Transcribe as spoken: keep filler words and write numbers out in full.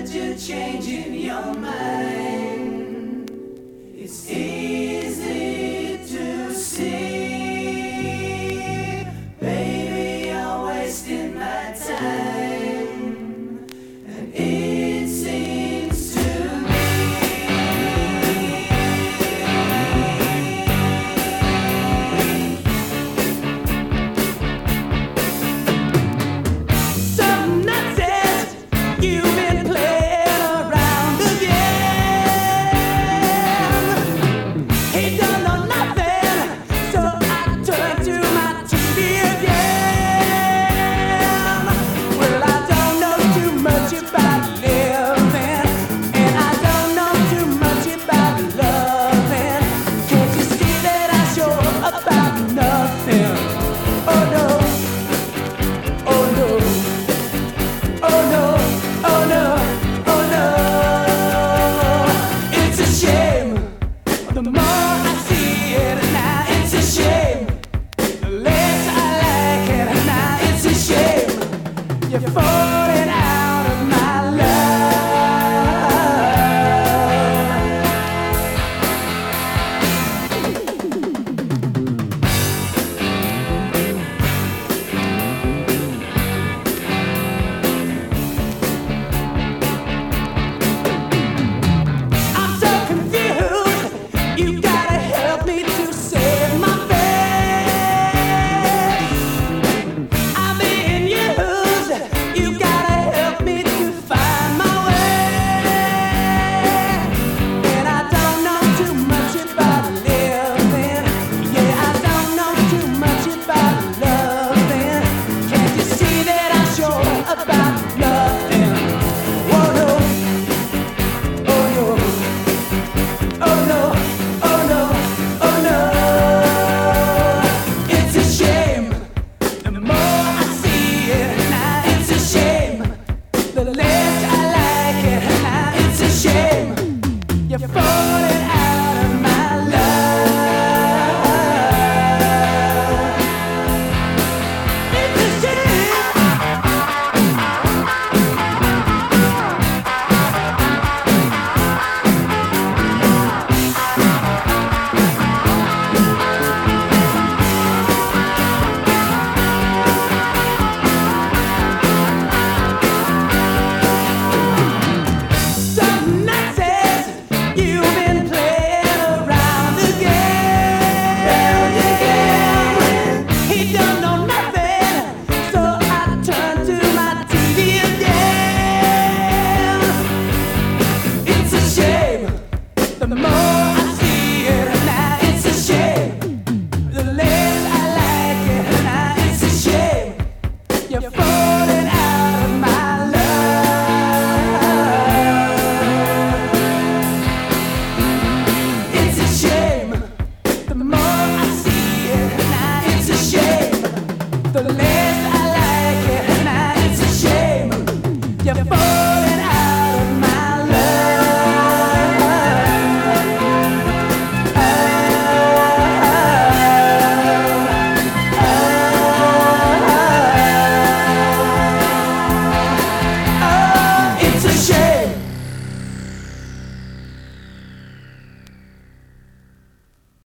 you're changing your mind. It's easy to see, baby, you're wasting my time, and it seems to me some nonsense you've been playing around again. He don't know nothing, so I turn to my T V again. Well, I don't know too much about living, and I don't know too much about loving. Can't you see that I'm sure about nothing? Oh no, oh no, oh no, oh no, oh no. It's a shame. The more I see it now, it's a shame. The less I like it now, it's a shame. You're falling out of my I'm so confused. You gotta help me to save my face. I'm being used. You gotta help me to find my way. And I don't know too much about living. Yeah, I don't know too much about loving. Can't you see that I'm sure about nothing? Oh no, oh no. Oh no, oh no, oh no. It's a shame. The more I see it now, it's a shame. The less I like it now, it's a shame. You're falling out of my love. It's a shame. Some nonsense you've been playing around again. He don't know nothing, so I turn to my T V again. It's a shame. The more I see it now, it's a shame. The less I like it now, it's a shame. You're falling